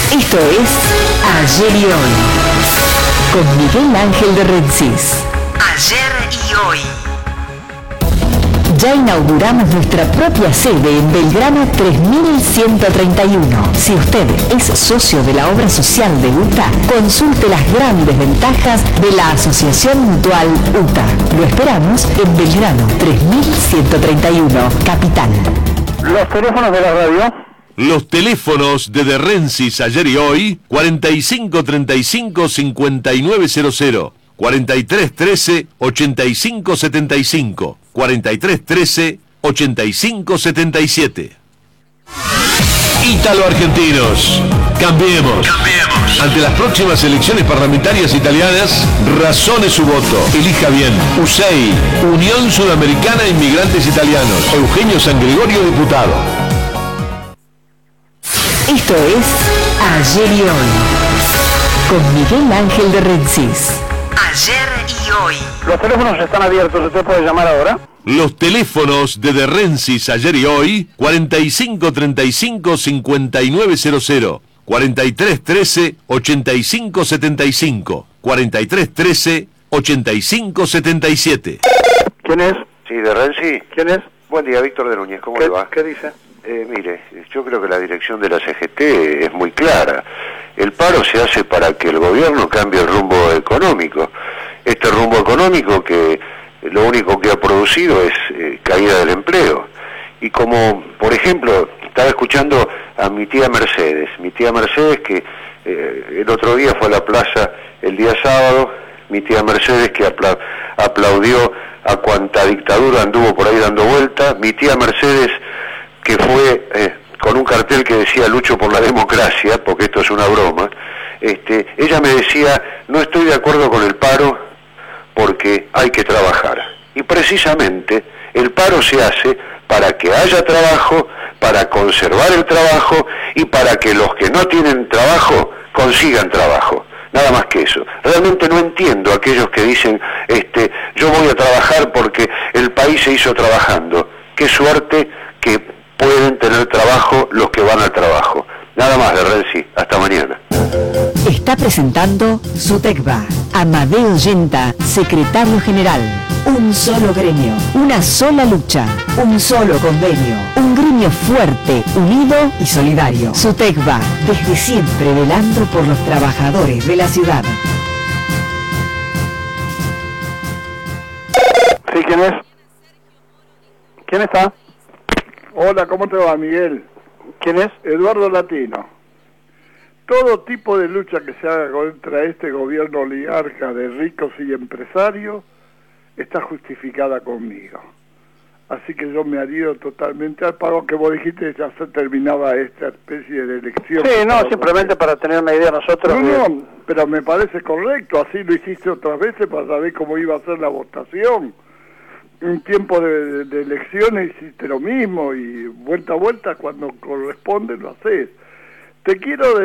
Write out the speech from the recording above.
Esto es Ayer y Hoy, con Miguel Ángel de Rensis. Ayer y Hoy. Ya inauguramos nuestra propia sede en Belgrano 3131. Si usted es socio de la obra social de UTA, consulte las grandes ventajas de la Asociación Mutual UTA. Lo esperamos en Belgrano 3131, Capital. Los teléfonos de la radio. Los teléfonos de Rensis Ayer y Hoy, 4535-5900, 4313-8575, 4313-8577. Ítalo-argentinos, cambiemos. Ante las próximas elecciones parlamentarias italianas, razone su voto. Elija bien. USEI, Unión Sudamericana de Inmigrantes Italianos. Eugenio San Gregorio, diputado. Esto es Ayer y Hoy, con Miguel Ángel de Rensis. Ayer y Hoy. Los teléfonos están abiertos, usted puede llamar ahora. Los teléfonos de Rensis Ayer y Hoy, 4535-5900, 4313-8575, 4313-8577. ¿Quién es? Sí, de Renzi. ¿Quién es? Buen día, Víctor de Núñez, ¿cómo le va? ¿Qué dice? Mire, yo creo que la dirección de la CGT es muy clara. El paro se hace para que el gobierno cambie el rumbo económico. Este rumbo económico que lo único que ha producido es caída del empleo. Y como, por ejemplo, estaba escuchando a mi tía Mercedes que el otro día fue a la plaza el día sábado, mi tía Mercedes que aplaudió a cuanta dictadura anduvo por ahí dando vuelta, mi tía Mercedes que fue con un cartel que decía lucho por la democracia, porque esto es una broma, ella me decía, no estoy de acuerdo con el paro porque hay que trabajar. Y precisamente el paro se hace para que haya trabajo, para conservar el trabajo y para que los que no tienen trabajo consigan trabajo. Nada más que eso. Realmente no entiendo a aquellos que dicen, yo voy a trabajar porque el país se hizo trabajando. Qué suerte que pueden tener trabajo los que van al trabajo. Nada más de Renzi, hasta mañana. Está presentando Sutecba, Amadeo Yenta, secretario general. Un solo gremio, una sola lucha, un solo convenio, un gremio fuerte, unido y solidario. Sutecba, desde siempre velando por los trabajadores de la ciudad. Sí, ¿quién es? ¿Quién está? Hola, ¿cómo te va, Miguel? ¿Quién es? Eduardo Latino. Todo tipo de lucha que se haga contra este gobierno oligarca de ricos y empresarios está justificada conmigo. Así que yo me adhiero totalmente al paro que vos dijiste, ya se terminaba esta especie de elección. Sí, no, simplemente para tener una idea nosotros. No, pero me parece correcto, así lo hiciste otras veces para saber cómo iba a ser la votación. En tiempo de elecciones hiciste lo mismo y vuelta a vuelta cuando corresponde lo haces. Te quiero